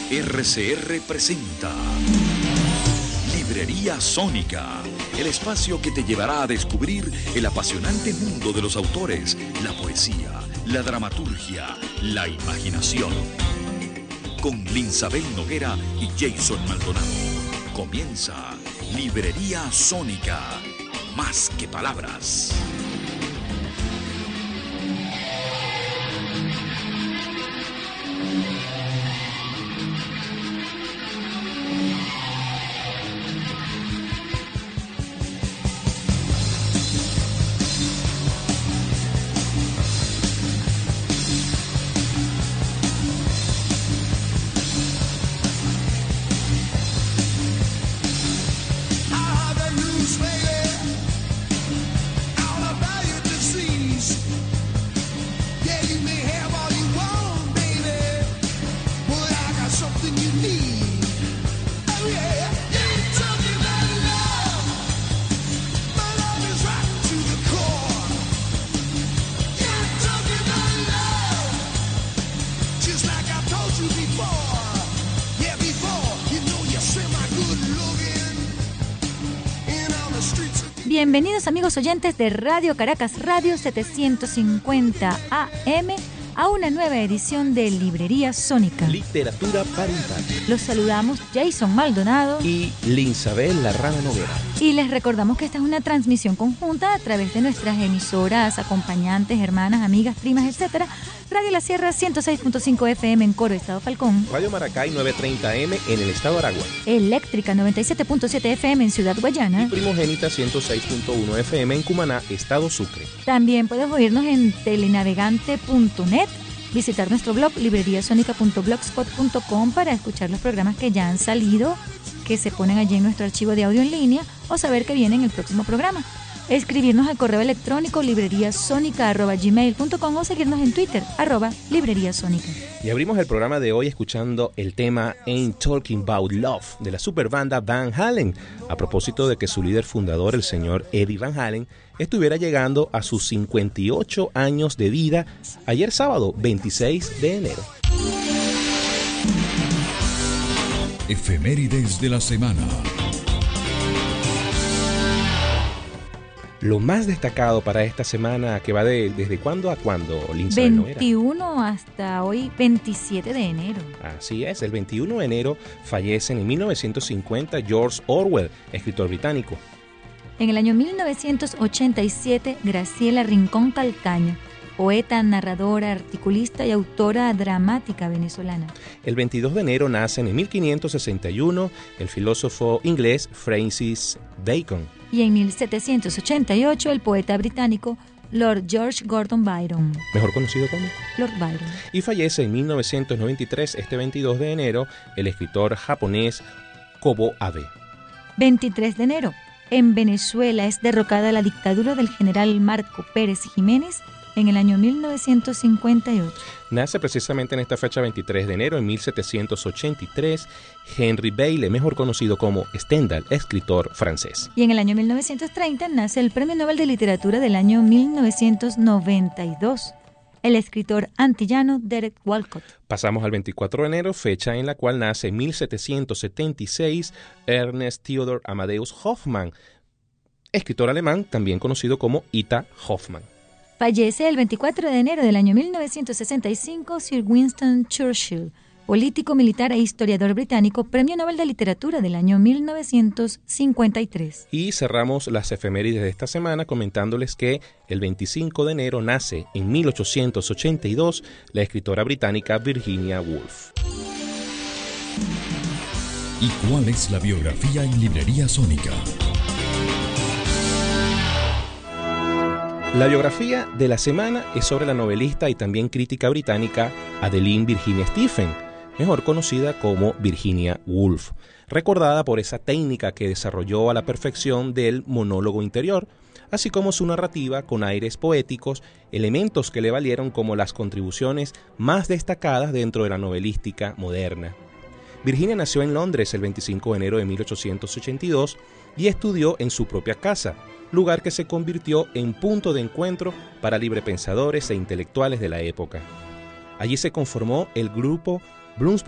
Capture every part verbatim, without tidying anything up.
R C R presenta Librería Sónica, el espacio que te llevará a descubrir el apasionante mundo de los autores, la poesía, la dramaturgia, la imaginación. Con Linsabel Noguera y Jason Maldonado. Comienza Librería Sónica, más que palabras. Bienvenidos amigos oyentes de Radio Caracas Radio setecientos cincuenta A M a una nueva edición de Librería Sónica. Literatura para infantes. Los saludamos Jason Maldonado y Linsabel La Rana Noguera. Y les recordamos que esta es una transmisión conjunta a través de nuestras emisoras, acompañantes, hermanas, amigas, primas, etcétera. Radio La Sierra ciento seis punto cinco F M en Coro, Estado Falcón. Radio Maracay novecientos treinta A M en el Estado Aragua. Eléctrica noventa y siete punto siete F M en Ciudad Guayana. Y Primogénita ciento seis punto uno F M en Cumaná, Estado Sucre. También puedes oírnos en telenavegante punto net, visitar nuestro blog libreriasonica punto blogspot punto com para escuchar los programas que ya han salido, que se ponen allí en nuestro archivo de audio en línea, o saber que viene en el próximo programa. Escribirnos al correo electrónico libreriasonica arroba gmail punto com o seguirnos en Twitter, arroba libreriasonica. Y abrimos el programa de hoy escuchando el tema Ain't Talking About Love de la superbanda Van Halen, a propósito de que su líder fundador, el señor Eddie Van Halen, estuviera llegando a sus cincuenta y ocho años de vida ayer sábado veintiséis de enero. Efemérides de la semana. Lo más destacado para esta semana, que va de desde cuándo a cuándo, Linsabel Noguera. veintiuno hasta hoy, veintisiete de enero. Así es, el veintiuno de enero fallece en mil novecientos cincuenta George Orwell, escritor británico. En el año mil novecientos ochenta y siete, Graciela Rincón Calcaño, poeta, narradora, articulista y autora dramática venezolana. El veintidós de enero nace en mil quinientos sesenta y uno el filósofo inglés Francis Bacon. Y en mil setecientos ochenta y ocho el poeta británico Lord George Gordon Byron. Mejor conocido como Lord Byron. Y fallece en mil novecientos noventa y tres, este veintidós de enero, el escritor japonés Kobo Abe. veintitrés de enero. En Venezuela es derrocada la dictadura del general Marco Pérez Jiménez en el año mil novecientos cincuenta y ocho. Nace precisamente en esta fecha, veintitrés de enero, en mil setecientos ochenta y tres, Henry Bailey, mejor conocido como Stendhal, escritor francés. Y en el año mil novecientos treinta nace el Premio Nobel de Literatura del año mil novecientos noventa y dos, el escritor antillano Derek Walcott. Pasamos al veinticuatro de enero, fecha en la cual nace en mil setecientos setenta y seis Ernest Theodor Amadeus Hoffmann, escritor alemán, también conocido como Ita Hoffmann. Fallece el veinticuatro de enero del año mil novecientos sesenta y cinco Sir Winston Churchill, político, militar e historiador británico, Premio Nobel de Literatura del año mil novecientos cincuenta y tres. Y cerramos las efemérides de esta semana comentándoles que el veinticinco de enero nace en mil ochocientos ochenta y dos la escritora británica Virginia Woolf. ¿Y cuál es la biografía en Librería Sónica? La biografía de la semana es sobre la novelista y también crítica británica Adeline Virginia Stephen, mejor conocida como Virginia Woolf, recordada por esa técnica que desarrolló a la perfección del monólogo interior, así como su narrativa con aires poéticos, elementos que le valieron como las contribuciones más destacadas dentro de la novelística moderna. Virginia nació en Londres el veinticinco de enero de mil ochocientos ochenta y dos y estudió en su propia casa, lugar que se convirtió en punto de encuentro para librepensadores e intelectuales de la época. Allí se conformó el grupo Bloomsbury,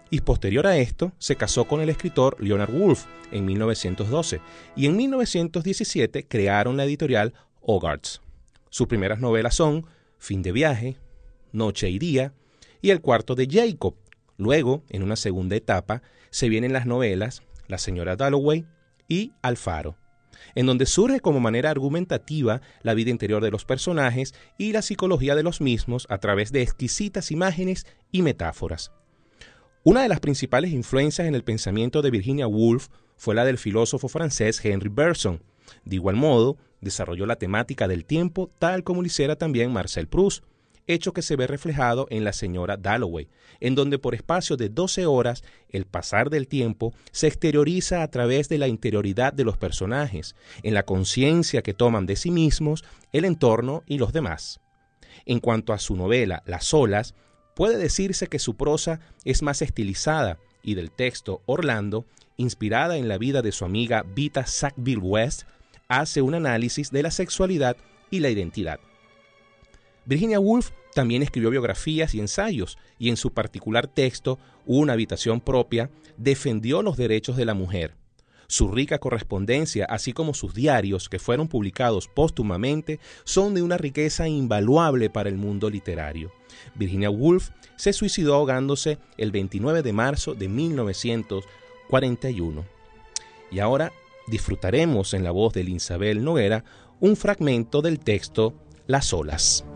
y posterior a esto se casó con el escritor Leonard Woolf en mil novecientos doce y en mil novecientos diecisiete crearon la editorial Hogarth. Sus primeras novelas son Fin de viaje, Noche y día y El cuarto de Jacob. Luego, en una segunda etapa, se vienen las novelas La señora Dalloway y Alfaro, en donde surge como manera argumentativa la vida interior de los personajes y la psicología de los mismos a través de exquisitas imágenes y metáforas. Una de las principales influencias en el pensamiento de Virginia Woolf fue la del filósofo francés Henri Bergson. De igual modo, desarrolló la temática del tiempo tal como lo hiciera también Marcel Proust, hecho que se ve reflejado en La señora Dalloway, en donde por espacio de doce horas el pasar del tiempo se exterioriza a través de la interioridad de los personajes, en la conciencia que toman de sí mismos, el entorno y los demás. En cuanto a su novela Las olas, puede decirse que su prosa es más estilizada y del texto Orlando, inspirada en la vida de su amiga Vita Sackville West, hace un análisis de la sexualidad y la identidad. Virginia Woolf también escribió biografías y ensayos, y en su particular texto, Una habitación propia, defendió los derechos de la mujer. Su rica correspondencia, así como sus diarios, que fueron publicados póstumamente, son de una riqueza invaluable para el mundo literario. Virginia Woolf se suicidó ahogándose el veintinueve de marzo de mil novecientos cuarenta y uno. Y ahora disfrutaremos en la voz de Linsabel Noguera un fragmento del texto Las olas.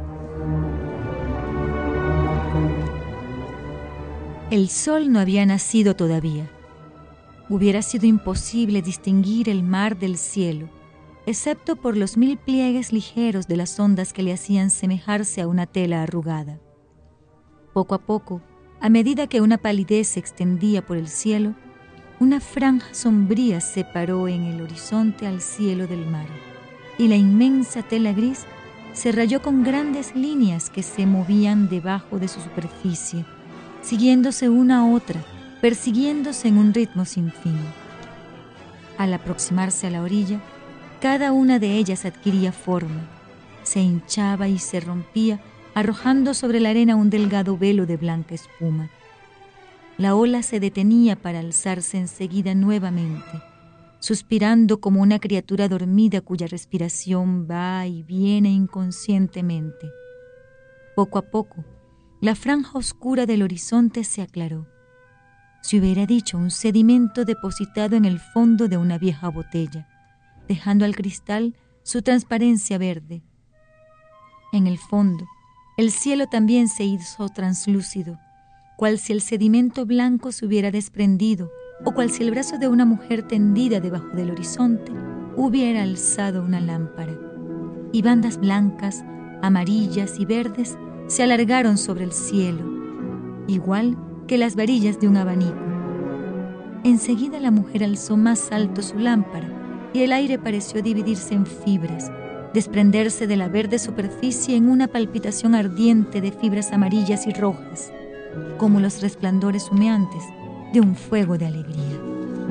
El sol no había nacido todavía. Hubiera sido imposible distinguir el mar del cielo, excepto por los mil pliegues ligeros de las ondas que le hacían semejarse a una tela arrugada. Poco a poco, a medida que una palidez se extendía por el cielo, una franja sombría separó en el horizonte al cielo del mar, y la inmensa tela gris se rayó con grandes líneas que se movían debajo de su superficie, siguiéndose una a otra, persiguiéndose en un ritmo sin fin. Al aproximarse a la orilla, cada una de ellas adquiría forma, se hinchaba y se rompía, arrojando sobre la arena un delgado velo de blanca espuma. La ola se detenía para alzarse enseguida nuevamente, suspirando como una criatura dormida cuya respiración va y viene inconscientemente. Poco a poco, la franja oscura del horizonte se aclaró. Se hubiera dicho un sedimento depositado en el fondo de una vieja botella, dejando al cristal su transparencia verde. En el fondo, el cielo también se hizo translúcido, cual si el sedimento blanco se hubiera desprendido, o cual si el brazo de una mujer tendida debajo del horizonte hubiera alzado una lámpara, y bandas blancas, amarillas y verdes se alargaron sobre el cielo, igual que las varillas de un abanico. Enseguida la mujer alzó más alto su lámpara y el aire pareció dividirse en fibras, desprenderse de la verde superficie en una palpitación ardiente de fibras amarillas y rojas, como los resplandores humeantes de un fuego de alegría.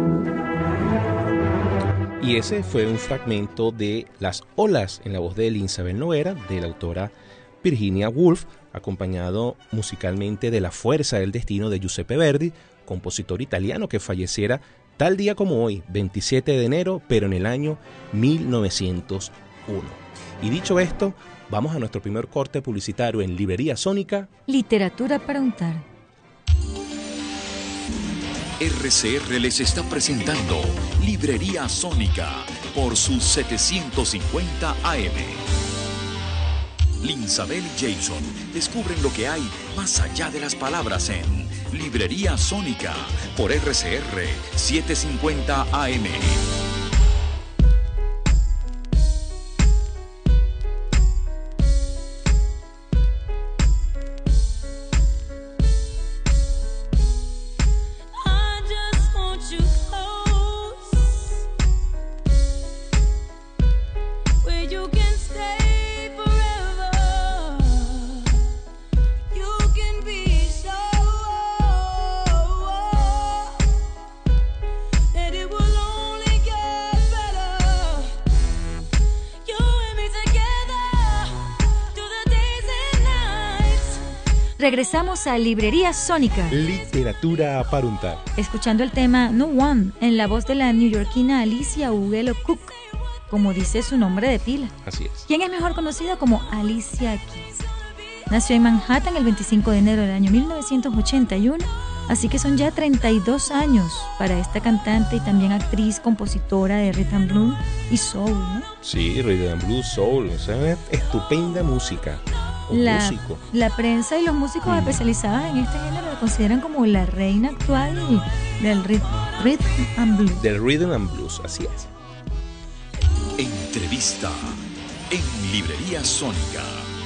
Y ese fue un fragmento de Las olas en la voz de Linsabel Noguera, de la autora Virginia Woolf, acompañado musicalmente de La fuerza del destino de Giuseppe Verdi, compositor italiano que falleciera tal día como hoy, veintisiete de enero, pero en el año mil novecientos uno. Y dicho esto, vamos a nuestro primer corte publicitario en Librería Sónica. Literatura para untar. R C R les está presentando Librería Sónica por sus setecientos cincuenta A M. Linsabel y Jason descubren lo que hay más allá de las palabras en Librería Sónica por R C R setecientos cincuenta A M. It will only get regresamos a Librería Sónica. Literatura para untar. Escuchando el tema No One en la voz de la neoyorquina Alicia Ugelo Cook, como dice su nombre de pila. Así es. Quien es mejor conocida como Alicia Keys. Nació en Manhattan el veinticinco de enero del año mil novecientos ochenta y uno, así que son ya treinta y dos años para esta cantante y también actriz, compositora de rhythm and blues y soul, ¿no? Sí, rhythm and blues, soul, o sea, es estupenda música. La, músico. la prensa y los músicos mm. especializados en este género la consideran como la reina actual del rhythm, rhythm and blues. Del rhythm and blues, así es. Entrevista en Librería Sónica.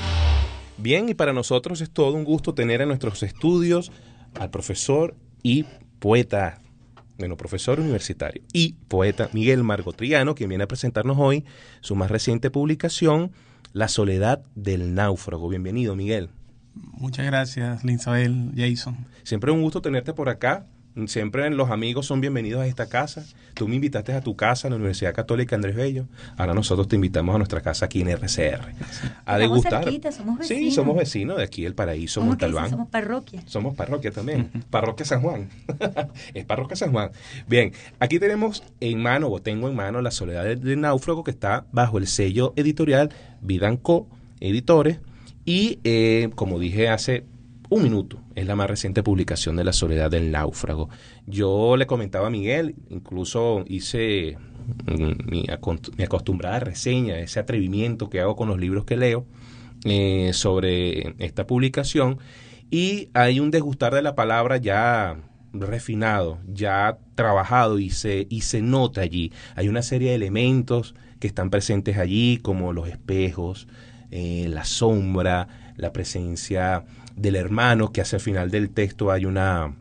Bien, y para nosotros es todo un gusto tener en nuestros estudios al profesor y poeta, bueno, profesor universitario y poeta Miguel Margotriano, quien viene a presentarnos hoy su más reciente publicación, La soledad del náufrago. Bienvenido, Miguel. Muchas gracias, Linsabel, Jason. Siempre un gusto tenerte por acá. Siempre los amigos son bienvenidos a esta casa. Tú me invitaste a tu casa, a la Universidad Católica Andrés Bello. Ahora nosotros te invitamos a nuestra casa aquí en R C R. A degustar. Cerquita, somos vecinos. Sí, somos vecinos de aquí, El Paraíso, Montalbán. Somos parroquia. Somos parroquia también. Uh-huh. Parroquia San Juan. Es Parroquia San Juan. Bien, aquí tenemos en mano, o tengo en mano, La soledad del, del náufrago, que está bajo el sello editorial Vidanco Editores. Y, eh, como dije hace un minuto, es la más reciente publicación de La soledad del náufrago. Yo le comentaba a Miguel, incluso hice mi, mi acostumbrada reseña, ese atrevimiento que hago con los libros que leo eh, sobre esta publicación, y hay un desgustar de la palabra ya refinado, ya trabajado, y se, y se nota allí. Hay una serie de elementos que están presentes allí, como los espejos, eh, la sombra, la presencia del hermano, que hacia el final del texto hay una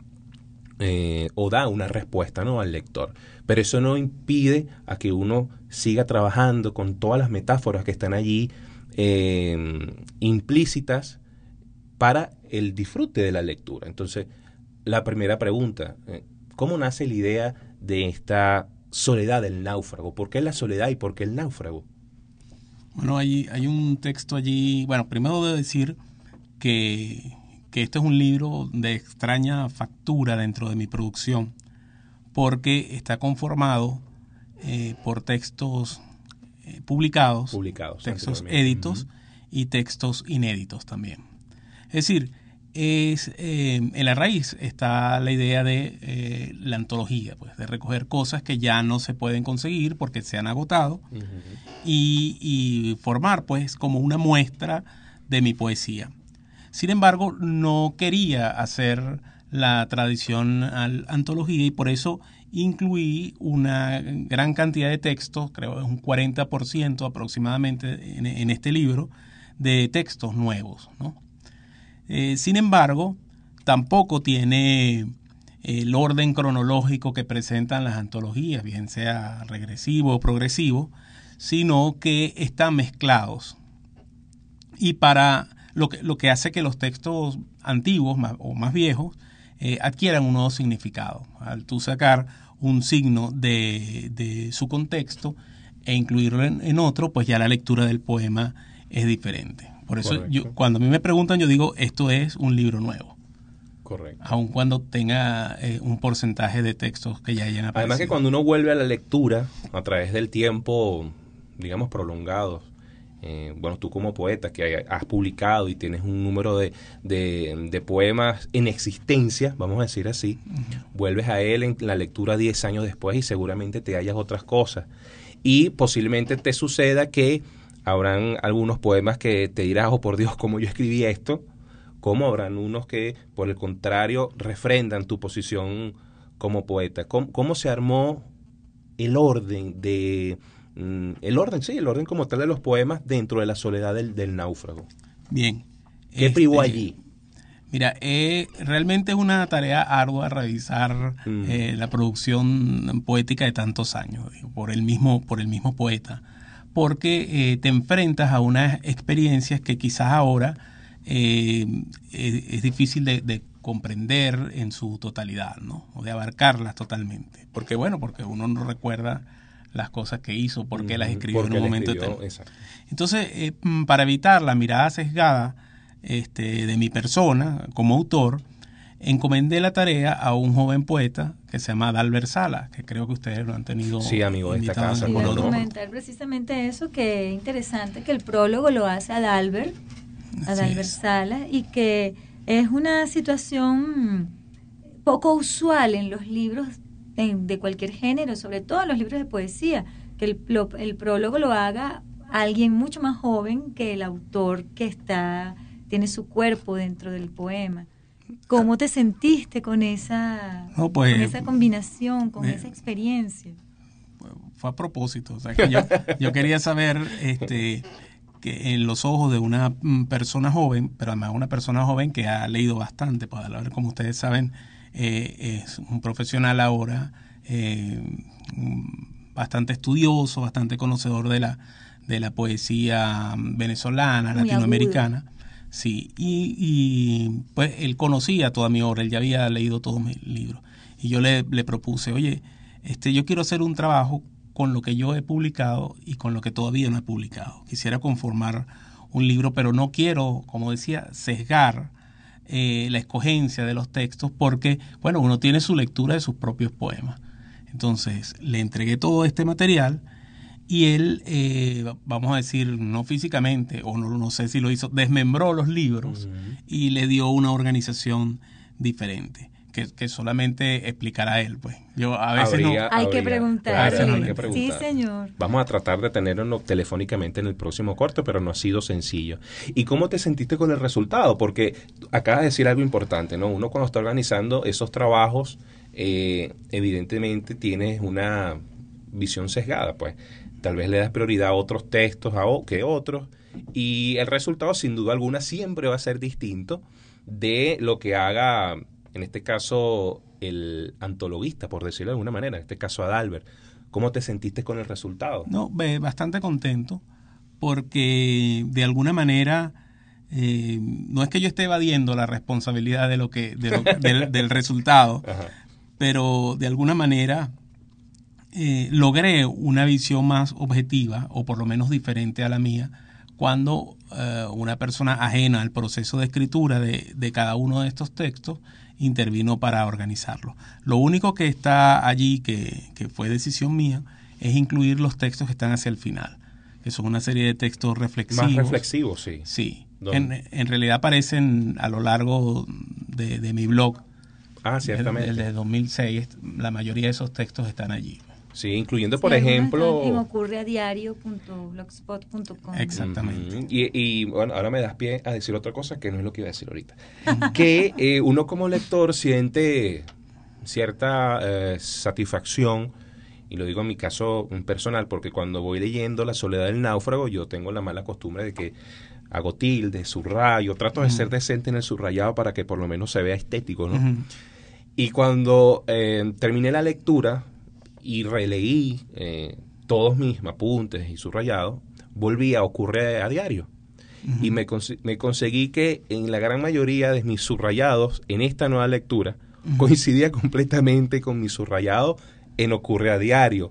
eh, o da una respuesta, ¿no?, al lector. Pero eso no impide a que uno siga trabajando con todas las metáforas que están allí eh, implícitas para el disfrute de la lectura. Entonces, la primera pregunta, eh, ¿cómo nace la idea de esta soledad del náufrago? ¿Por qué la soledad y por qué el náufrago? Bueno, hay, hay un texto allí. Bueno, primero debo decir que, que este es un libro de extraña factura dentro de mi producción, porque está conformado eh, por textos eh, publicados, publicados, textos éditos, uh-huh, y textos inéditos también. Es decir, es, eh, en la raíz está la idea de eh, la antología, pues, de recoger cosas que ya no se pueden conseguir porque se han agotado, uh-huh, y, y formar, pues, como una muestra de mi poesía. Sin embargo, no quería hacer la tradicional antología, y por eso incluí una gran cantidad de textos, creo que es un cuarenta por ciento aproximadamente en, en este libro, de textos nuevos, ¿no? Eh, sin embargo, tampoco tiene el orden cronológico que presentan las antologías, bien sea regresivo o progresivo, sino que están mezclados. Y para lo que, lo que hace que los textos antiguos más, o más viejos eh, adquieran un nuevo significado. Al tú sacar un signo de, de su contexto e incluirlo en, en otro, pues ya la lectura del poema es diferente. Por eso yo, cuando a mí me preguntan, yo digo, esto es un libro nuevo. Correcto. Aun cuando tenga eh, un porcentaje de textos que ya hayan aparecido. Además que cuando uno vuelve a la lectura, a través del tiempo, digamos, prolongado, eh, bueno, tú como poeta que has publicado y tienes un número de, de, de poemas en existencia, vamos a decir así, uh-huh, vuelves a él en la lectura diez años después y seguramente te hallas otras cosas. Y posiblemente te suceda que habrán algunos poemas que te dirás, oh por Dios, ¿cómo yo escribí esto? Como habrán unos que, por el contrario, refrendan tu posición como poeta. ¿Cómo, cómo se armó el orden de... Mm, el orden, sí, el orden como tal de los poemas dentro de La soledad del, del náufrago? Bien. ¿Qué este, privó allí? Mira, eh, realmente es una tarea ardua revisar mm. eh, la producción poética de tantos años, digo, por el mismo, por el mismo poeta. Porque eh, te enfrentas a unas experiencias que quizás ahora eh, es, es difícil de, de comprender en su totalidad, ¿no? O de abarcarlas totalmente. Porque, bueno, porque uno no recuerda las cosas que hizo, por qué las escribió en un momento determinado. Entonces, eh, para evitar la mirada sesgada este, de mi persona como autor, encomendé la tarea a un joven poeta que se llama Adalbert Sala, que creo que ustedes lo han tenido. Sí, amigo de esta casa. Iba a ¿no? comentar precisamente eso, que es interesante que el prólogo lo hace Adalbert, Adalbert Sala, y que es una situación poco usual en los libros de, de cualquier género, sobre todo en los libros de poesía, que el, lo, el prólogo lo haga alguien mucho más joven que el autor que está tiene su cuerpo dentro del poema. ¿Cómo te sentiste con esa, no, pues, con esa combinación, con me, esa experiencia? Fue a propósito, o sea, que yo, yo quería saber este, que en los ojos de una persona joven, pero además una persona joven que ha leído bastante, pues, como ustedes saben, eh, es un profesional ahora, eh, bastante estudioso, bastante conocedor de la, de la poesía venezolana, muy latinoamericana. Agudo. Sí, y, y pues él conocía toda mi obra, él ya había leído todos mis libros. Y yo le, le propuse, oye, este, yo quiero hacer un trabajo con lo que yo he publicado y con lo que todavía no he publicado. Quisiera conformar un libro, pero no quiero, como decía, sesgar eh, la escogencia de los textos porque, bueno, uno tiene su lectura de sus propios poemas. Entonces, le entregué todo este material y él, eh, vamos a decir, no físicamente, o no, no sé si lo hizo, desmembró los libros uh-huh. y le dio una organización diferente, que, que solamente explicará él, pues. Yo a veces habría, no... Hay habría, que preguntar. Claro, sí. hay que preguntar. Sí, señor. Vamos a tratar de tenerlo telefónicamente en el próximo corte, pero no ha sido sencillo. ¿Y cómo te sentiste con el resultado? Porque acabas de decir algo importante, ¿no? Uno cuando está organizando esos trabajos, eh, evidentemente tienes una visión sesgada, pues. Tal vez le das prioridad a otros textos a o, que otros, y el resultado sin duda alguna siempre va a ser distinto de lo que haga, en este caso, el antologuista, por decirlo de alguna manera, en este caso Adalbert. ¿Cómo te sentiste con el resultado? No, bastante contento, porque de alguna manera eh, no es que yo esté evadiendo la responsabilidad de lo que de lo, del, del resultado, Ajá. pero de alguna manera Eh, logré una visión más objetiva, o por lo menos diferente a la mía, cuando eh, una persona ajena al proceso de escritura de, de cada uno de estos textos intervino para organizarlo. Lo único que está allí, que, que fue decisión mía, es incluir los textos que están hacia el final, que son una serie de textos reflexivos. Más reflexivos, sí. Sí. En, en realidad aparecen a lo largo de, de mi blog. Ah, ciertamente. Desde el dos mil seis, la mayoría de esos textos están allí. Sí, incluyendo, por sí, ejemplo... en ocurre a diario punto blogspot punto com. Exactamente. Uh-huh. Y, y bueno, ahora me das pie a decir otra cosa que no es lo que iba a decir ahorita. que eh, uno como lector siente cierta eh, satisfacción, y lo digo en mi caso personal, porque cuando voy leyendo La soledad del náufrago, yo tengo la mala costumbre de que hago tilde, subrayo, trato de uh-huh. ser decente en el subrayado para que por lo menos se vea estético, ¿no? Uh-huh. Y cuando eh, terminé la lectura y releí eh, todos mis apuntes y subrayados, volví a Ocurre a Diario. Uh-huh. Y me, cons- me conseguí que en la gran mayoría de mis subrayados, en esta nueva lectura, uh-huh. coincidía completamente con mi subrayado en Ocurre a Diario.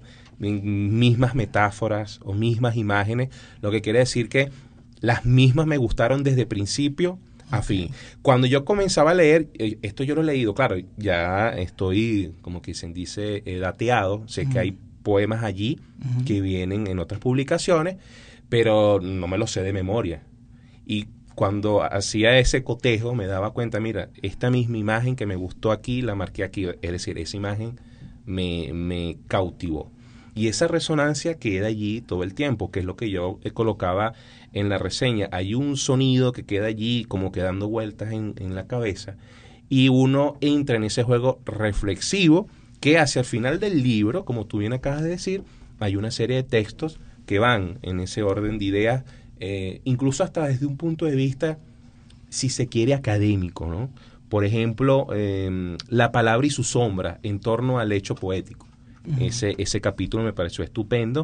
Mismas metáforas o mismas imágenes, lo que quiere decir que las mismas me gustaron desde principio a fin. Cuando yo comenzaba a leer, esto yo lo he leído, claro, ya estoy, como que se dice, eh, dateado, sé uh-huh. que hay poemas allí uh-huh. que vienen en otras publicaciones, pero no me los sé de memoria. Y cuando hacía ese cotejo me daba cuenta, mira, esta misma imagen que me gustó aquí, la marqué aquí, es decir, esa imagen me, me cautivó. Y esa resonancia queda allí todo el tiempo, que es lo que yo colocaba en la reseña. Hay un sonido que queda allí como que dando vueltas en, en la cabeza y uno entra en ese juego reflexivo que hacia el final del libro, como tú bien acabas de decir, hay una serie de textos que van en ese orden de ideas, eh, incluso hasta desde un punto de vista, si se quiere, académico, ¿no? Por ejemplo, eh, la palabra y su sombra en torno al hecho poético. Uh-huh. Ese, ese capítulo me pareció estupendo,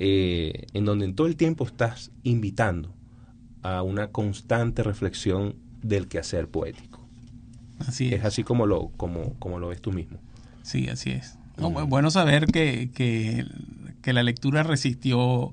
eh, en donde en todo el tiempo estás invitando a una constante reflexión del quehacer poético. Así es. Es así como lo, como, como lo ves tú mismo. Sí, así es. No, uh-huh. Bueno saber que, que, que la lectura resistió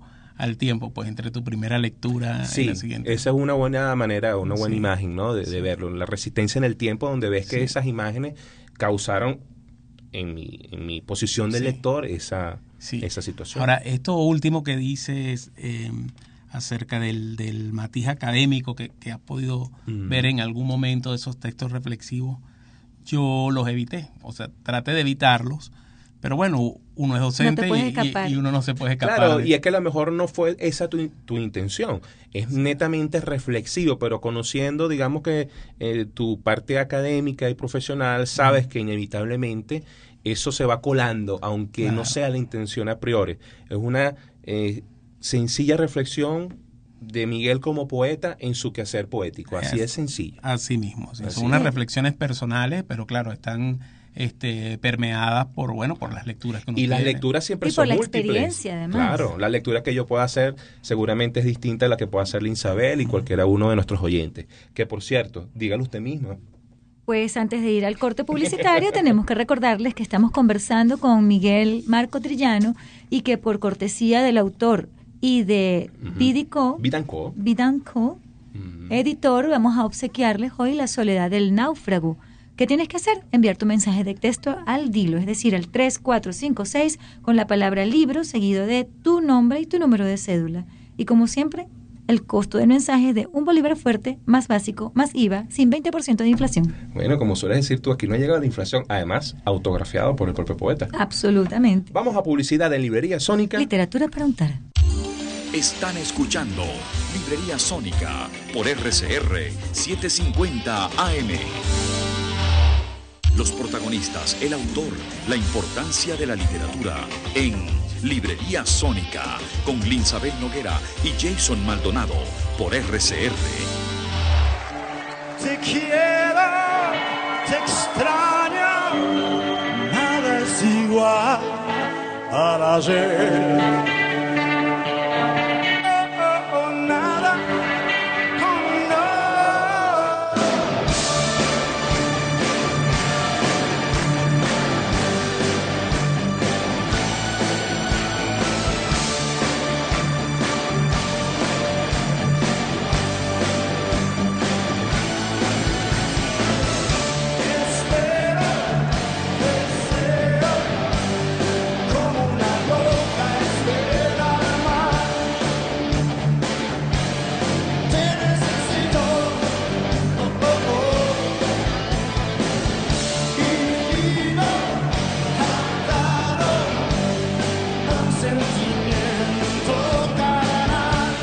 al tiempo, pues entre tu primera lectura sí, y la siguiente. Esa es una buena manera, una buena Sí. imagen, ¿no? De, de verlo. La resistencia en el tiempo, donde ves que Sí. esas imágenes causaron en mi, en mi posición de Sí. lector esa, Sí. esa situación. Ahora, esto último que dices eh, acerca del, del matiz académico que, que has podido Mm. ver en algún momento de esos textos reflexivos, yo los evité. O sea, traté de evitarlos. Pero bueno, uno es docente puedes y, escapar. y, y uno no se puede escapar. Claro, de- y es que a lo mejor no fue esa tu, tu intención. Es netamente reflexivo, pero conociendo, digamos que eh, tu parte académica y profesional, sabes que inevitablemente eso se va colando, aunque Claro. no sea la intención a priori. Es una eh, sencilla reflexión de Miguel como poeta en su quehacer poético. Así Es- es sencillo. Así mismo. Sí. Así Son unas es. reflexiones personales, pero claro, están este, permeadas por, bueno, por las lecturas que uno Y las tiene. lecturas siempre Y por son la múltiples. experiencia, además. Claro, la lectura que yo pueda hacer seguramente es distinta a la que pueda hacer Linsabel y cualquiera uno de nuestros oyentes. Que por cierto, dígalo usted misma. Pues antes de ir al corte publicitario tenemos que recordarles que estamos conversando con Miguel Marco Trillano y que por cortesía del autor y de Ujú. Vidico, Vidanco. Vidanco, Ujú. editor, vamos a obsequiarles hoy La soledad del náufrago. ¿Qué tienes que hacer? Enviar tu mensaje de texto al Dilo, es decir, al tres cuatro cinco seis con la palabra libro seguido de tu nombre y tu número de cédula. Y como siempre, el costo del mensaje es de un bolívar fuerte, más básico, más I V A, sin veinte por ciento de inflación. Bueno, como sueles decir tú, aquí no ha llegado la inflación, además autografiado por el propio poeta. Absolutamente. Vamos a publicidad en Librería Sónica. Literatura para untar. Están escuchando Librería Sónica por R C R setecientos cincuenta A M. Los protagonistas, el autor, la importancia de la literatura en Librería Sónica con Linsabel Noguera y Jason Maldonado por R C R. Te quiero, te extraño, nada es igual al ayer. Oh, oh, oh, nada, oh, no. Espero, deseo, como una loca espera al mar. Te necesito, oh, oh, oh. Y vivo atado a un sentimiento carnal.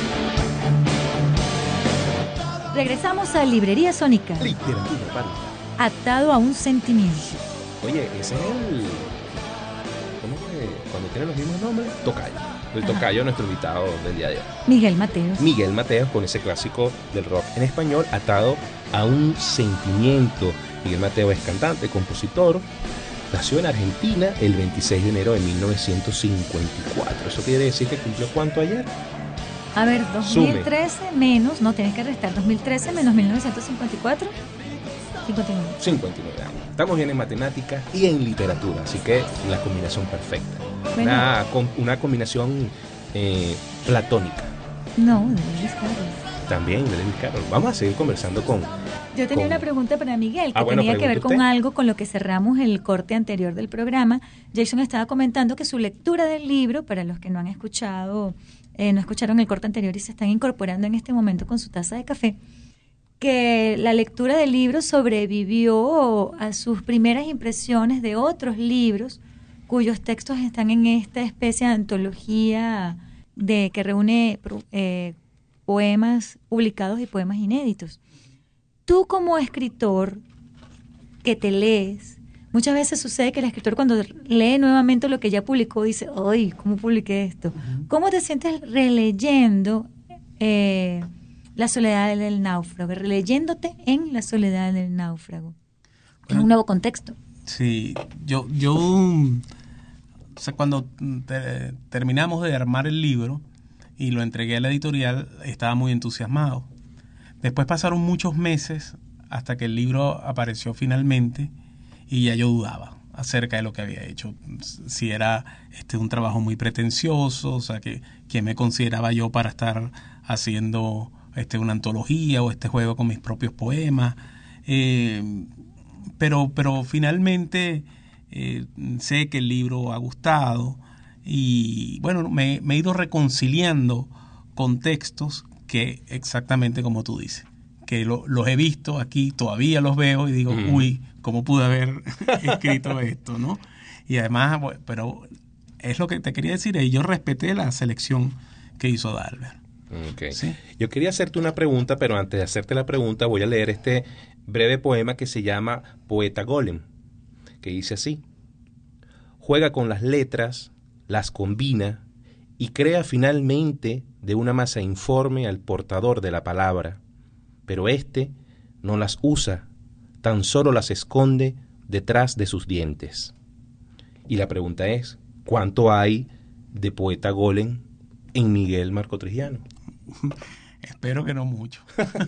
Regresamos a Librería Sónica, Literatura para. atado a un sentimiento. Oye, ese es el... ¿Cómo que cuando tienen los mismos nombres? Tocayo. El Ajá. Tocayo, nuestro invitado del día de hoy. Miguel Mateos. Miguel Mateos con ese clásico del rock en español atado a un sentimiento. Miguel Mateos es cantante, compositor, nació en Argentina el veintiséis de enero de mil novecientos cincuenta y cuatro. Eso quiere decir que cumplió ¿cuánto ayer? A ver, dos mil trece menos, no, tienes que restar, dos mil trece menos mil novecientos cincuenta y cuatro, cincuenta y nueve. cincuenta y nueve años. Estamos bien en matemáticas y en literatura, así que la combinación perfecta. Bueno. Una, com- una combinación eh, platónica. No, de Lewis Carroll. También de Lewis Carroll. Vamos a seguir conversando con... Yo tenía con- una pregunta para Miguel que Ah, bueno, tenía que ver pregunte con usted. algo con lo que cerramos el corte anterior del programa. Jason estaba comentando que su lectura del libro, para los que no han escuchado, eh, no escucharon el corte anterior y se están incorporando en este momento con su taza de café, que la lectura del libro sobrevivió a sus primeras impresiones de otros libros cuyos textos están en esta especie de antología de que reúne eh, poemas publicados y poemas inéditos. Tú como escritor que te lees, muchas veces sucede que el escritor cuando lee nuevamente lo que ya publicó dice, ¡ay, cómo publiqué esto! Uh-huh. ¿Cómo te sientes releyendo eh, La soledad del náufrago, releyéndote en La soledad del náufrago, en un nuevo contexto? Sí, yo, yo o sea, cuando te, terminamos de armar el libro y lo entregué a la editorial, estaba muy entusiasmado. Después pasaron muchos meses hasta que el libro apareció finalmente y ya yo dudaba. acerca de lo que había hecho. Si era este un trabajo muy pretencioso, o sea, que, que me consideraba yo para estar haciendo este una antología o este juego con mis propios poemas. Eh, pero, pero finalmente eh, sé que el libro ha gustado y bueno, me, me he ido reconciliando con textos que exactamente como tú dices, que lo, los he visto aquí, todavía los veo y digo, mm. uy, ¿cómo pude haber escrito esto, no? Y además, bueno, pero es lo que te quería decir, y yo respeté la selección que hizo Dalbert. Okay. ¿Sí? Yo quería hacerte una pregunta, pero antes de hacerte la pregunta voy a leer este breve poema que se llama Poeta Golem, que dice así: juega con las letras, las combina y crea finalmente de una masa informe al portador de la palabra, pero éste no las usa, tan solo las esconde detrás de sus dientes. Y la pregunta es, ¿cuánto hay de Poeta Golem en Miguel Marco Trujillano? Espero que no mucho.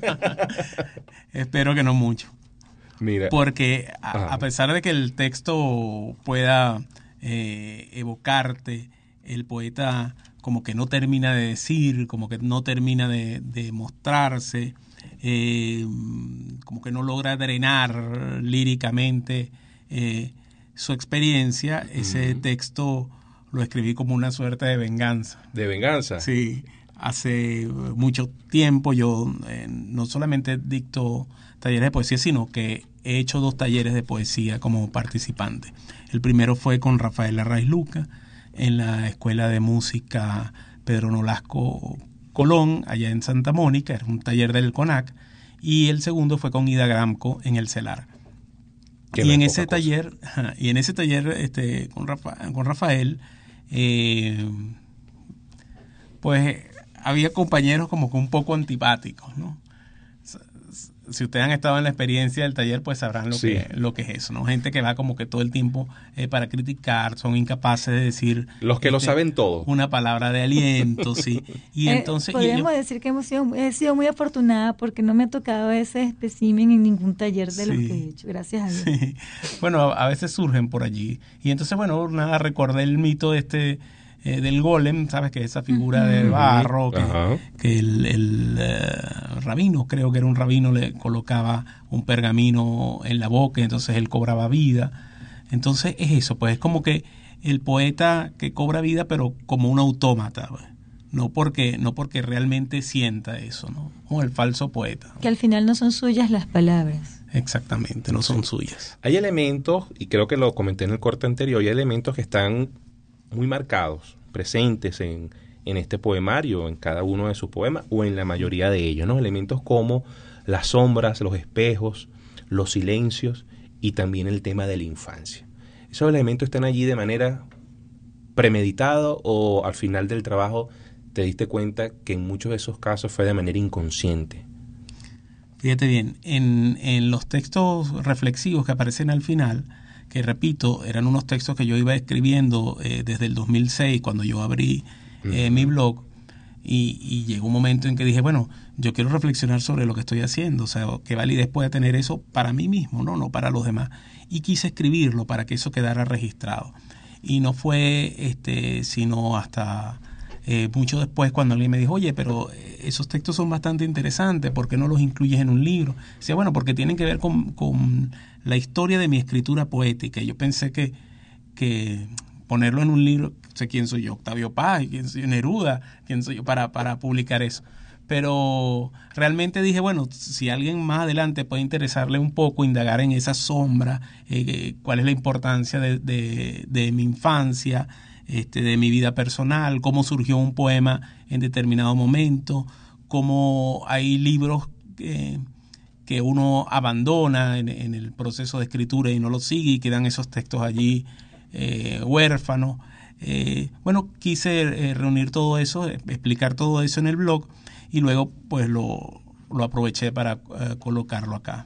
Espero que no mucho. Mira. Porque a, a pesar de que el texto pueda eh, evocarte, el poeta como que no termina de decir, como que no termina de, de mostrarse, eh, como que no logra drenar líricamente eh, su experiencia, ese mm. texto lo escribí como una suerte de venganza. ¿De venganza? Sí. Hace mucho tiempo yo eh, no solamente dicto talleres de poesía, sino que he hecho dos talleres de poesía como participante. El primero fue con Rafael Arraiz Luca en la Escuela de Música Pedro Nolasco Colón, allá en Santa Mónica, era un taller del CONAC, y el segundo fue con Ida Gramco en el CELAR. Y en, ese taller, y en ese taller este, con, Rafa, con Rafael, eh, pues había compañeros como que un poco antipáticos, ¿no? Si ustedes han estado en la experiencia del taller, pues sabrán lo, sí. que, lo que es eso, ¿no? Gente que va como que todo el tiempo eh, para criticar, son incapaces de decir... Los que este, lo saben todo. Una palabra de aliento, sí. Y eh, entonces... Podríamos y yo, decir que hemos sido, he sido muy afortunada porque no me ha tocado ese espécimen en ningún taller de sí, los que he hecho, gracias a Dios. Sí. Bueno, a, a veces surgen por allí. Y entonces, bueno, nada, recordé el mito de este... Eh, del golem, ¿sabes? Que esa figura uh-huh. de barro, que, uh-huh. que el, el uh, rabino, creo que era un rabino, le colocaba un pergamino en la boca y entonces él cobraba vida. Entonces es eso, pues es como que el poeta que cobra vida, pero como un autómata, pues. No porque, no porque realmente sienta eso, ¿no? Como el falso poeta. Que al final no son suyas las palabras. Exactamente, no son suyas. Hay elementos, y creo que lo comenté en el corte anterior, hay elementos que están muy marcados, presentes en, en este poemario, en cada uno de sus poemas, o en la mayoría de ellos, ¿no? Elementos como las sombras, los espejos, los silencios, y también el tema de la infancia. ¿Esos elementos están allí de manera premeditada o al final del trabajo te diste cuenta que en muchos de esos casos fue de manera inconsciente? Fíjate bien, en, en los textos reflexivos que aparecen al final, que repito, eran unos textos que yo iba escribiendo eh, desde el dos mil seis, cuando yo abrí eh, uh-huh. mi blog, y, y llegó un momento en que dije, bueno, yo quiero reflexionar sobre lo que estoy haciendo, o sea, qué validez puede tener eso para mí mismo, no, no para los demás. Y quise escribirlo para que eso quedara registrado. Y no fue este, sino hasta eh, mucho después cuando alguien me dijo, oye, pero esos textos son bastante interesantes, ¿por qué no los incluyes en un libro? Decía, bueno, porque tienen que ver con... con la historia de mi escritura poética. Yo pensé que, que ponerlo en un libro, sé quién soy yo, Octavio Paz, quién soy yo, Neruda, quién soy yo para, para publicar eso. Pero realmente dije, bueno, si alguien más adelante puede interesarle un poco, indagar en esa sombra, eh, cuál es la importancia de, de, de mi infancia, este, de mi vida personal, cómo surgió un poema en determinado momento, cómo hay libros que... que uno abandona en, en el proceso de escritura y no lo sigue y quedan esos textos allí eh, huérfanos. Eh, bueno, quise eh, reunir todo eso, eh, explicar todo eso en el blog y luego pues lo, lo aproveché para eh, colocarlo acá.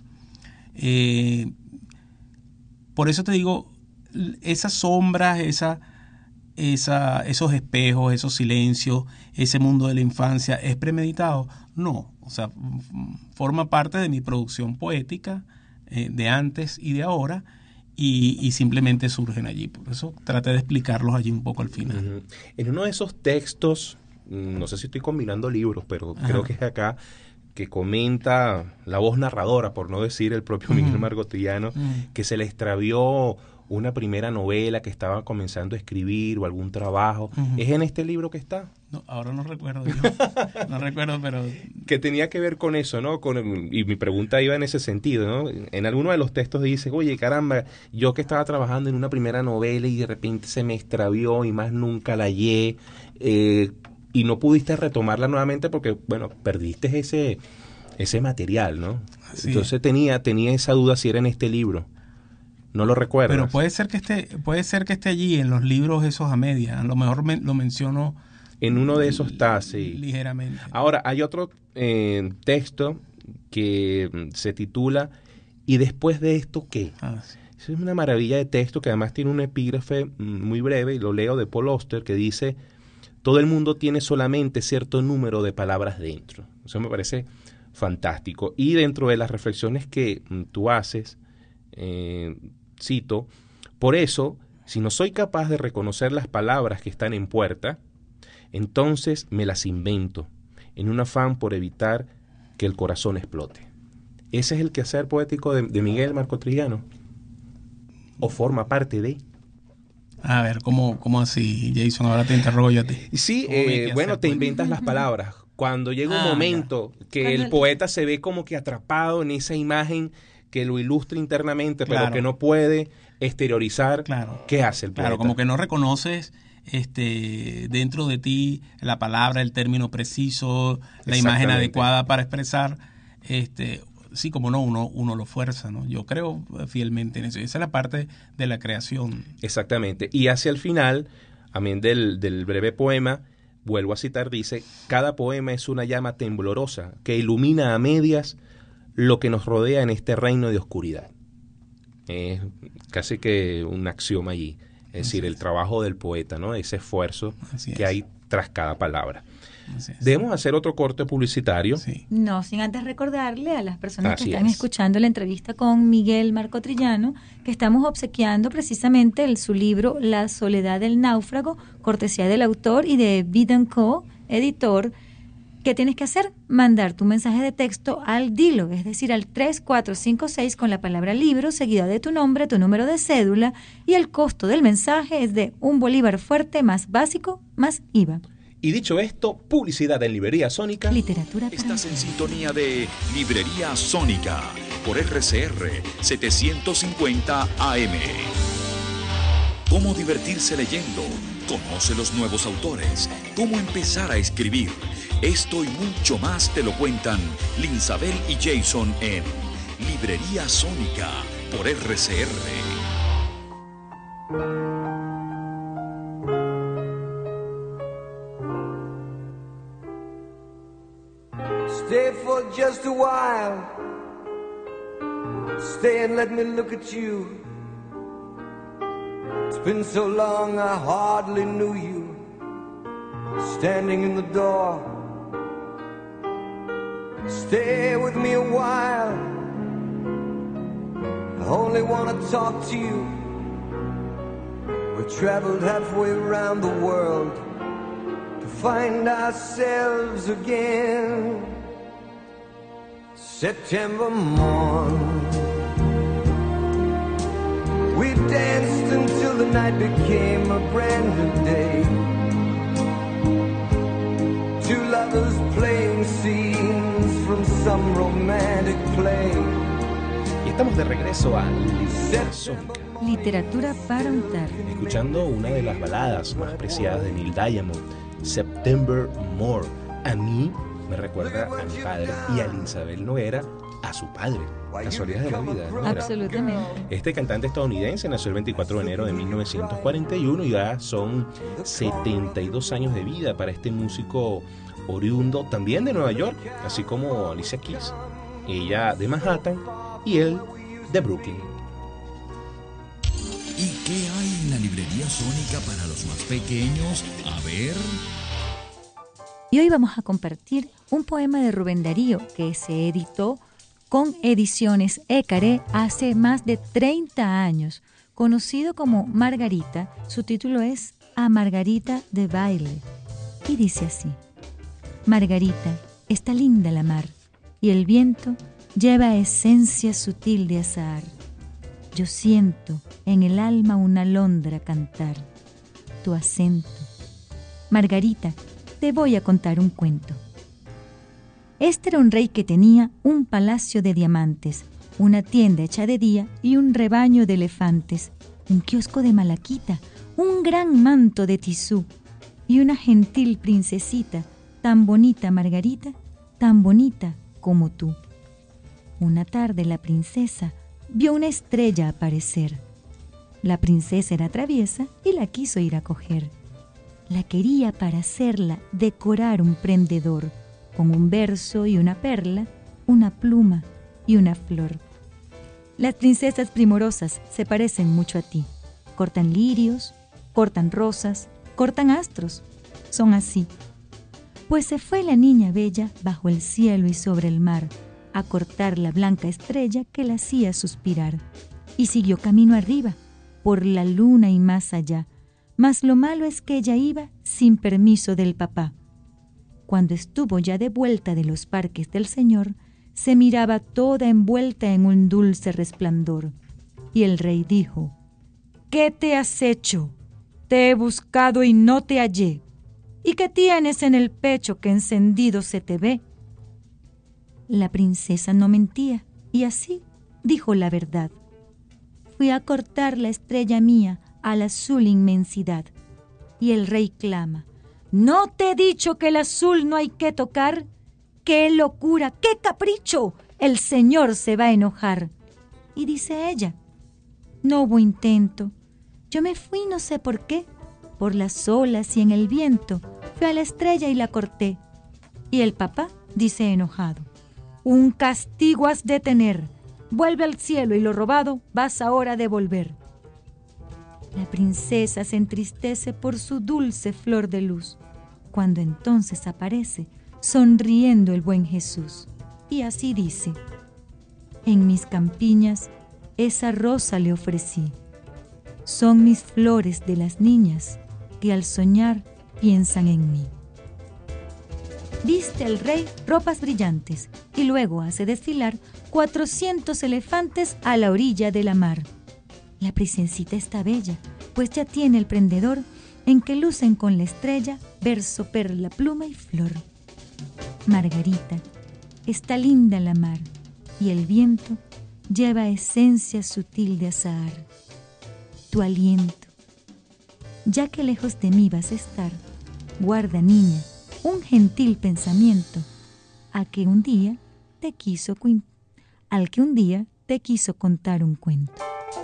Eh, por eso te digo, esas sombras, esa, esa, esos espejos, esos silencios, ese mundo de la infancia, ¿es premeditado? No. O sea, forma parte de mi producción poética eh, de antes y de ahora y, y simplemente surgen allí. Por eso traté de explicarlos allí un poco al final. Uh-huh. En uno de esos textos, no sé si estoy combinando libros, pero Ajá. creo que es acá, que comenta la voz narradora, por no decir el propio uh-huh. Miguel Marco Trillano, uh-huh. que se le extravió una primera novela que estaba comenzando a escribir o algún trabajo. Uh-huh. ¿Es en este libro que está? No, ahora no recuerdo yo. No recuerdo, pero... Que tenía que ver con eso, ¿no? Con, y mi pregunta iba en ese sentido, ¿no? En alguno de los textos dice, oye, caramba, yo que estaba trabajando en una primera novela y de repente se me extravió y más nunca la hallé, eh, y no pudiste retomarla nuevamente porque, bueno, perdiste ese, ese material, ¿no? Así Entonces tenía, tenía esa duda si era en este libro. No lo recuerdo. Pero puede ser que esté, puede ser que esté allí en los libros esos a media. A lo mejor me, lo menciono. En uno de esos está, sí. Ligeramente. Ahora, hay otro eh, texto que se titula ¿Y después de esto qué? Ah, sí. Es una maravilla de texto que además tiene un epígrafe muy breve, y lo leo, de Paul Auster, que dice: todo el mundo tiene solamente cierto número de palabras dentro. Eso me parece fantástico. Y dentro de las reflexiones que tú haces, eh, cito, por eso, si no soy capaz de reconocer las palabras que están en puerta, entonces me las invento, en un afán por evitar que el corazón explote. ¿Ese es el quehacer poético de, de Miguel Marco Trillano? ¿O forma parte de? A ver, ¿cómo, cómo así, Jason? Ahora te interrogo yo a ti. Sí, eh, bueno, te inventas las palabras. Cuando llega un ah, momento ya. que Cuando el poeta se ve como que atrapado en esa imagen que lo ilustra internamente, claro. pero que no puede exteriorizar, claro. ¿qué hace el poeta? Claro, como que no reconoces este dentro de ti la palabra, el término preciso, la imagen adecuada para expresar. Este, sí, como no, uno, uno lo fuerza, ¿no? Yo creo fielmente en eso. Esa es la parte de la creación. Exactamente. Y hacia el final, amén del, del breve poema, vuelvo a citar, dice: cada poema es una llama temblorosa que ilumina a medias lo que nos rodea en este reino de oscuridad. Es casi que un axioma allí. Es Así decir, es. el trabajo del poeta, ¿no? Ese esfuerzo Así que es. hay tras cada palabra. Debemos hacer otro corte publicitario. Sí. No, sin antes recordarle a las personas Así que están es. escuchando la entrevista con Miguel Marco Trillano que estamos obsequiando precisamente el, su libro La soledad del náufrago, cortesía del autor y de Vid and Co, editor. ¿Qué tienes que hacer? Mandar tu mensaje de texto al Dilo, es decir, al tres cuatro cinco seis con la palabra libro, seguida de tu nombre, tu número de cédula, y el costo del mensaje es de un bolívar fuerte más básico más I V A. Y dicho esto, publicidad en Librería Sónica. Literatura para Estás en sintonía de Librería Sónica por R C R setecientos cincuenta A M. ¿Cómo divertirse leyendo? Conoce los nuevos autores. ¿Cómo empezar a escribir? Esto y mucho más te lo cuentan Linsabel y Jason en Librería Sónica por R C R. Stay for just a while. Stay and let me look at you. It's been so long I hardly knew you. Standing in the door. Stay with me a while. I only want to talk to you. We traveled halfway around the world to find ourselves again. September morn, we danced until the night became a brand new day. Two lovers playing scenes from some romantic play. Y estamos de regreso a Literatura Sónica. Literatura para untar. Escuchando una de las baladas más preciadas de Neil Diamond, September Morn. A mí me recuerda a mi padre, y a Linsabel Noguera a su padre. Casualidades de la vida, ¿no? Absolutamente. Este cantante estadounidense nació el veinticuatro de enero de mil novecientos cuarenta y uno y ya son setenta y dos años de vida para este músico oriundo también de Nueva York, así como Alicia Keys. Ella de Manhattan y él de Brooklyn. ¿Y qué hay en la Librería Sónica para los más pequeños? A ver... Y hoy vamos a compartir un poema de Rubén Darío que se editó con Ediciones Écaré hace más de treinta años. Conocido como Margarita, su título es A Margarita de Baile. Y dice así: Margarita, está linda la mar, y el viento lleva esencia sutil de azahar. Yo siento en el alma una alondra cantar tu acento. Margarita, te voy a contar un cuento. Este era un rey que tenía un palacio de diamantes, una tienda hecha de día y un rebaño de elefantes, un kiosco de malaquita, un gran manto de tisú y una gentil princesita, tan bonita Margarita, tan bonita como tú. Una tarde la princesa vio una estrella aparecer. La princesa era traviesa y la quiso ir a coger. La quería para hacerla decorar un prendedor, con un verso y una perla, una pluma y una flor. Las princesas primorosas se parecen mucho a ti. Cortan lirios, cortan rosas, cortan astros. Son así. Pues se fue la niña bella bajo el cielo y sobre el mar a cortar la blanca estrella que la hacía suspirar. Y siguió camino arriba, por la luna y más allá. Mas lo malo es que ella iba sin permiso del papá. Cuando estuvo ya de vuelta de los parques del Señor, se miraba toda envuelta en un dulce resplandor. Y el rey dijo: ¿Qué te has hecho? Te he buscado y no te hallé. ¿Y qué tienes en el pecho que encendido se te ve? La princesa no mentía, y así dijo la verdad. Fui a cortar la estrella mía a la azul inmensidad. Y el rey clama: ¿No te he dicho que el azul no hay que tocar? ¡Qué locura! ¡Qué capricho! El señor se va a enojar. Y dice ella: No hubo intento. Yo me fui no sé por qué. Por las olas y en el viento fui a la estrella y la corté. Y el papá dice enojado: Un castigo has de tener. Vuelve al cielo y lo robado vas ahora a devolver. La princesa se entristece por su dulce flor de luz, cuando entonces aparece sonriendo el buen Jesús. Y así dice: En mis campiñas esa rosa le ofrecí. Son mis flores de las niñas que al soñar piensan en mí. Viste al rey ropas brillantes y luego hace desfilar cuatrocientos elefantes a la orilla de la mar. La princesita está bella, pues ya tiene el prendedor en que lucen con la estrella verso, perla, pluma y flor. Margarita, está linda la mar y el viento lleva esencia sutil de azahar. Tu aliento, ya que lejos de mí vas a estar, guarda, niña, un gentil pensamiento a que un día te quiso cuin- al que un día te quiso contar un cuento.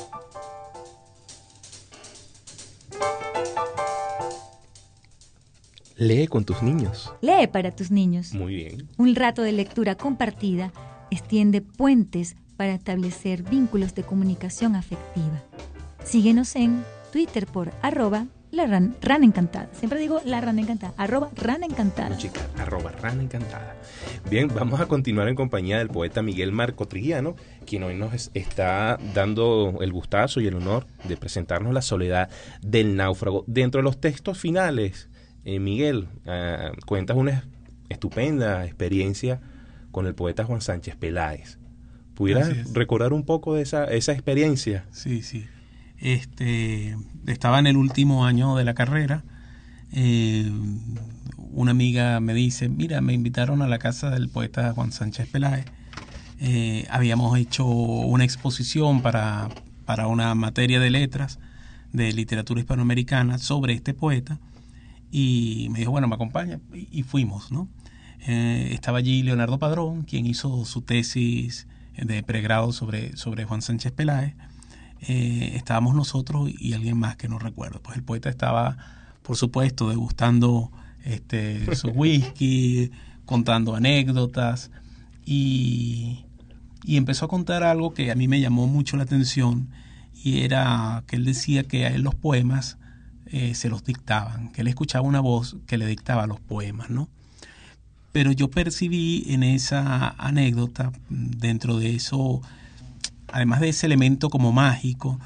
Lee con tus niños. Lee para tus niños. Muy bien. Un rato de lectura compartida extiende puentes para establecer vínculos de comunicación afectiva. Síguenos en Twitter por arroba la ran, rana encantada. Siempre digo la rana encantada. Arroba rana encantada. No, chica, arroba rana encantada. Bien, vamos a continuar en compañía del poeta Miguel Marco Triguiano, quien hoy nos está dando el gustazo y el honor de presentarnos La soledad del náufrago. Dentro de los textos finales, eh, Miguel, uh, cuentas una estupenda experiencia con el poeta Juan Sánchez Peláez. ¿Pudieras recordar un poco de esa, esa experiencia? Sí, sí. Este, estaba en el último año de la carrera. Eh, una amiga me dice: mira, me invitaron a la casa del poeta Juan Sánchez Peláez. Eh, habíamos hecho una exposición para, para una materia de letras de literatura hispanoamericana sobre este poeta, y me dijo: bueno, me acompaña, y, y fuimos, ¿no? Eh, estaba allí Leonardo Padrón, quien hizo su tesis de pregrado sobre, sobre Juan Sánchez Peláez. Eh, estábamos nosotros y alguien más que no recuerdo. Pues el poeta estaba, por supuesto, degustando este, su whisky, contando anécdotas, y, y empezó a contar algo que a mí me llamó mucho la atención, y era que él decía que a él los poemas eh, se los dictaban, que él escuchaba una voz que le dictaba los poemas, ¿no? pero yo percibí en esa anécdota, dentro de eso, además de ese elemento como mágico,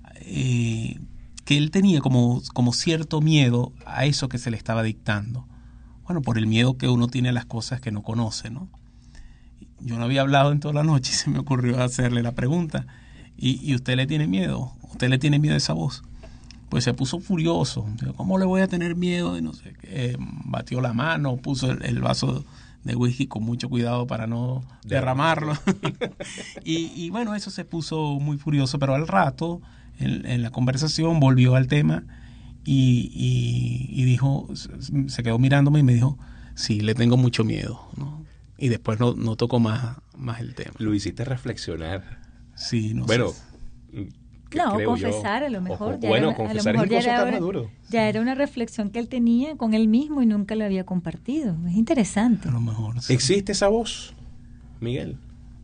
eh, que él tenía como, como cierto miedo a eso que se le estaba dictando. Bueno, por el miedo que uno tiene a las cosas que no conoce, ¿no? Yo no había hablado en toda la noche y se me ocurrió hacerle la pregunta. ¿Y, y usted le tiene miedo? ¿Usted le tiene miedo a esa voz? Pues se puso furioso. ¿Cómo le voy a tener miedo? Y no sé qué. Batió la mano, puso el, el vaso de whisky con mucho cuidado para no derramarlo. y, y bueno, eso se puso muy furioso, pero al rato, en, en la conversación, volvió al tema y, y, y dijo, se quedó mirándome y me dijo, sí, le tengo mucho miedo, ¿no? Y después no, no tocó más, más el tema. Lo hiciste reflexionar. Sí, no bueno, sé. No, confesar yo. a lo mejor. O, ya bueno, era, confesar a lo es incluso ya era, tan maduro. Ya era una reflexión que él tenía con él mismo y nunca la había compartido. Es interesante. A lo mejor, sí. ¿Existe esa voz, Miguel?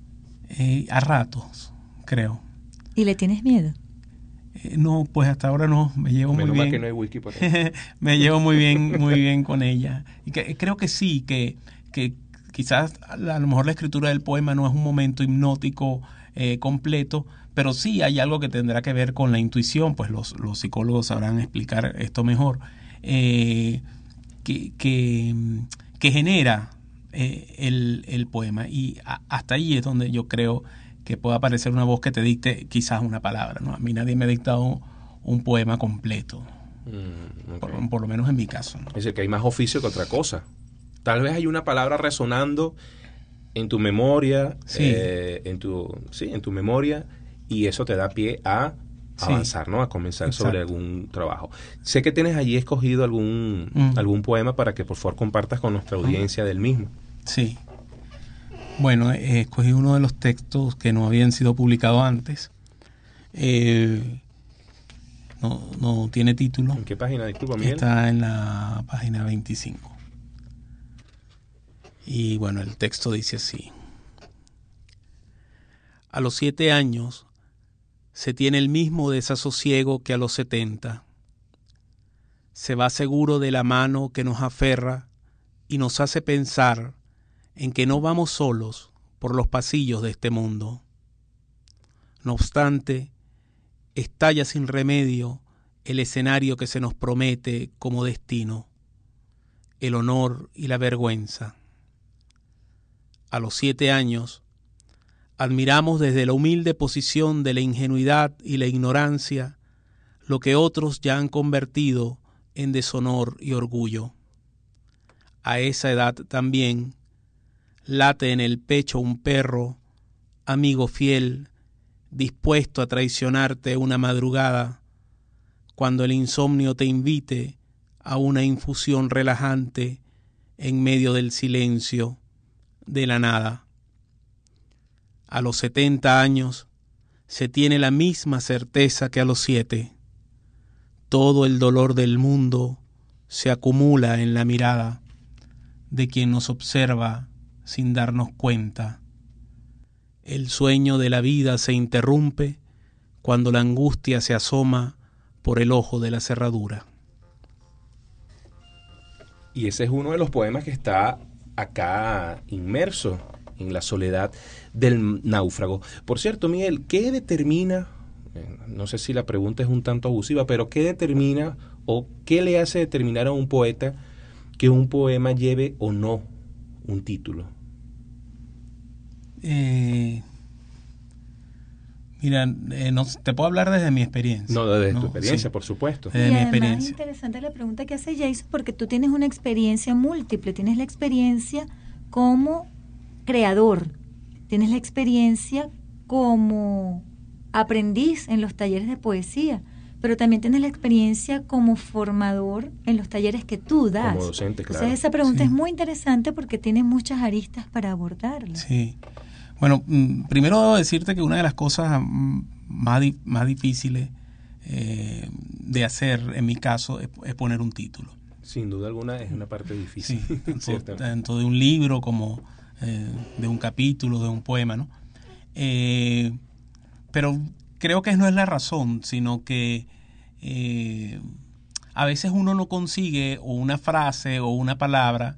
Eh, a ratos, creo. ¿Y le tienes miedo? Eh, no, pues hasta ahora no. Me llevo Menos muy bien. Mal que no hay whisky por ahí. Me llevo muy bien, muy bien con ella. Y que, creo que sí, que, que quizás a lo mejor la escritura del poema no es un momento hipnótico eh, completo, pero sí hay algo que tendrá que ver con la intuición, pues los, los psicólogos sabrán explicar esto mejor, eh, que, que, que genera eh, el, el poema. Y a, hasta ahí es donde yo creo que puede aparecer una voz que te dicte quizás una palabra, ¿no? A mí nadie me ha dictado un, un poema completo, mm, okay. por, por lo menos en mi caso, ¿no? Es decir, que hay más oficio que otra cosa. Tal vez hay una palabra resonando en tu memoria, sí. eh, en tu sí, en tu memoria, y eso te da pie a avanzar, sí. ¿no? A comenzar Exacto. sobre algún trabajo. Sé que tienes allí escogido algún mm. algún poema para que por favor compartas con nuestra audiencia mm. del mismo. Sí. Bueno, eh, escogí uno de los textos que no habían sido publicados antes. Eh, no, no tiene título. ¿En qué página? Disculpa, Miguel. Está en la página veinticinco. Y bueno, el texto dice así. A los siete años se tiene el mismo desasosiego que a los setenta. Se va seguro de la mano que nos aferra y nos hace pensar en que no vamos solos por los pasillos de este mundo. No obstante, estalla sin remedio el escenario que se nos promete como destino, el honor y la vergüenza. A los siete años, admiramos desde la humilde posición de la ingenuidad y la ignorancia lo que otros ya han convertido en deshonor y orgullo. A esa edad también late en el pecho un perro, amigo fiel, dispuesto a traicionarte una madrugada, cuando el insomnio te invite a una infusión relajante en medio del silencio de la nada. A los setenta años se tiene la misma certeza que a los siete. Todo el dolor del mundo se acumula en la mirada de quien nos observa sin darnos cuenta. El sueño de la vida se interrumpe cuando la angustia se asoma por el ojo de la cerradura. Y ese es uno de los poemas que está acá inmerso en la soledad del náufrago. Por cierto, Miguel, ¿qué determina, no sé si la pregunta es un tanto abusiva, pero qué determina o qué le hace determinar a un poeta que un poema lleve o no un título? Eh, mira, eh, no, te puedo hablar desde mi experiencia. No, desde ¿no? tu experiencia, sí. por supuesto. Y Desde mi además experiencia. es interesante la pregunta que hace Jason, porque tú tienes una experiencia múltiple. Tienes la experiencia como creador, tienes la experiencia como aprendiz en los talleres de poesía, pero también tienes la experiencia como formador en los talleres que tú das. Como docente, claro. Entonces esa pregunta Sí. es muy interesante porque tiene muchas aristas para abordarla. Sí. Bueno, primero debo decirte que una de las cosas más, di- más difíciles eh, de hacer, en mi caso, es, es poner un título. Sin duda alguna es una parte difícil. Sí, tanto, tanto de un libro como eh, de un capítulo, de un poema, ¿no? Eh, pero creo que no es la razón, sino que eh, a veces uno no consigue o una frase o una palabra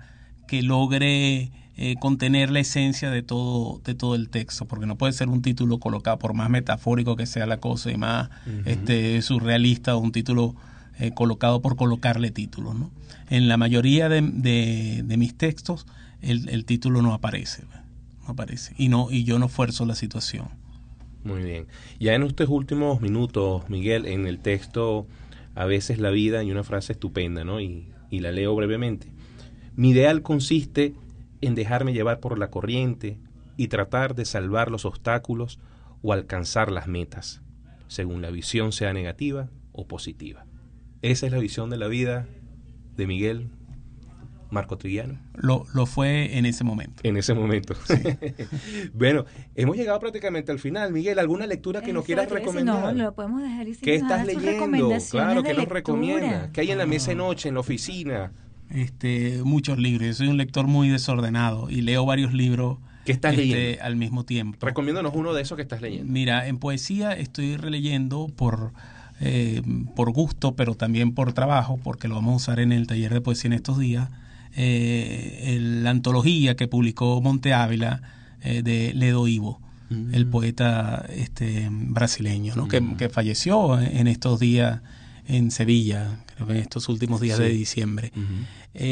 que logre eh, contener la esencia de todo, de todo el texto, porque no puede ser un título colocado, por más metafórico que sea la cosa y más uh-huh. este, surrealista, o un título eh, colocado por colocarle títulos, ¿no? En la mayoría de, de, de mis textos el, el título no aparece, no aparece, y no y yo no fuerzo la situación. Muy bien. Ya en estos últimos minutos, Miguel, en el texto a veces la vida, hay una frase estupenda, ¿no? Y, y la leo brevemente. Mi ideal consiste en dejarme llevar por la corriente y tratar de salvar los obstáculos o alcanzar las metas, según la visión sea negativa o positiva. Esa es la visión de la vida de Miguel Marco Triguiano. Lo, lo fue en ese momento. En ese momento. Sí. Bueno, hemos llegado prácticamente al final. Miguel, ¿alguna lectura que nos quieras recomendar? No, lo podemos dejar y ¿Qué estás leyendo? Claro, ¿qué nos recomiendas? ¿Qué hay en la no. mesa de noche, en la oficina? Este, muchos libros. Yo soy un lector muy desordenado y leo varios libros. ¿Qué estás este, leyendo? Al mismo tiempo. Recomiéndanos uno de esos que estás leyendo. Mira, en poesía estoy releyendo por, eh, por gusto, pero también por trabajo, porque lo vamos a usar en el taller de poesía en estos días. Eh, el, la antología que publicó Monte Ávila eh, de Ledo Ivo, mm. el poeta este, brasileño, ¿no? mm. que, que falleció en estos días en Sevilla, creo que en estos últimos días sí. de diciembre. Mm-hmm.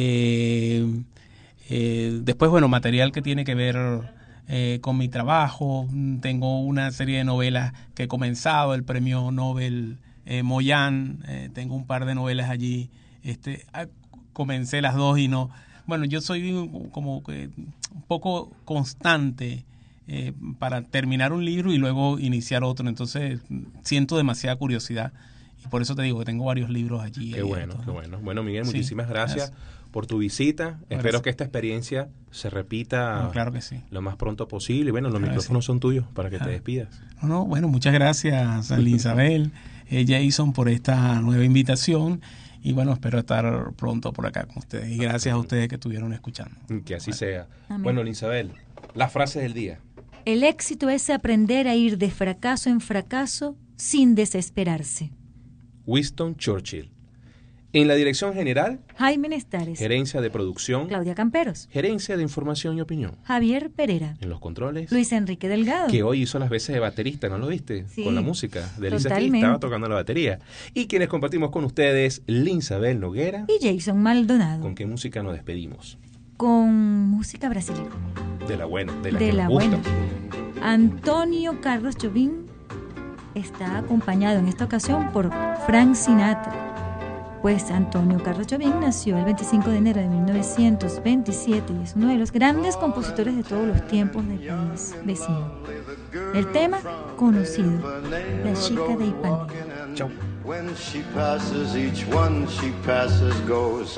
eh, eh, después, bueno, material que tiene que ver eh, con mi trabajo. Tengo una serie de novelas que he comenzado, el premio Nobel eh, Moyán, eh, tengo un par de novelas allí. Este, comencé las dos y no... Bueno, yo soy como que un poco constante eh, para terminar un libro y luego iniciar otro. Entonces siento demasiada curiosidad y por eso te digo que tengo varios libros allí. Qué bueno, qué bueno. Bueno, Miguel, sí, muchísimas gracias, gracias por tu visita. Gracias. Espero que esta experiencia se repita no, claro que sí. lo más pronto posible. Bueno, los claro micrófonos sí. son tuyos para que ah. te despidas. No, no, bueno, muchas gracias a Isabel, eh, Jason, por esta nueva invitación. Y bueno, espero estar pronto por acá con ustedes. Y gracias a ustedes que estuvieron escuchando. Que así bueno. sea. Amén. Bueno, Isabel, la frase del día. El éxito es aprender a ir de fracaso en fracaso sin desesperarse. Winston Churchill. En la dirección general, Jaime Nestares. Gerencia de producción, Claudia Camperos. Gerencia de información y opinión, Javier Pereira. En los controles, Luis Enrique Delgado. Que hoy hizo las veces de baterista, ¿no lo viste? Sí, con la música de Lisa totalmente. Estaba tocando la batería. Y quienes compartimos con ustedes, Linsabel Noguera y Jason Maldonado. ¿Con qué música nos despedimos? Con música brasileña. De la buena, de la, de que la nos gusta. buena. Antonio Carlos Jobim está acompañado en esta ocasión por Frank Sinatra. Pues Antonio Carlos Jobim nació el veinticinco de enero de mil novecientos veintisiete y es uno de los grandes compositores de todos los tiempos del país vecino. El tema conocido, La chica de Ipanema. Chau. When she passes, each one she passes goes,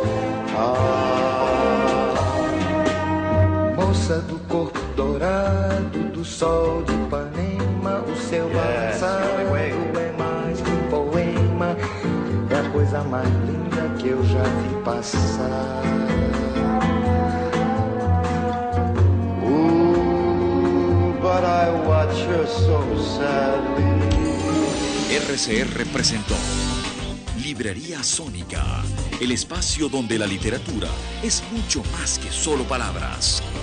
ah. Moça do corpo dourado, do sol de Ipanema, o seu balançado é mais que um poema. É a coisa mais linda que eu já vi passar. Ooh, but I watch her so sadly. R C R presentó Librería Sónica, el espacio donde la literatura es mucho más que solo palabras.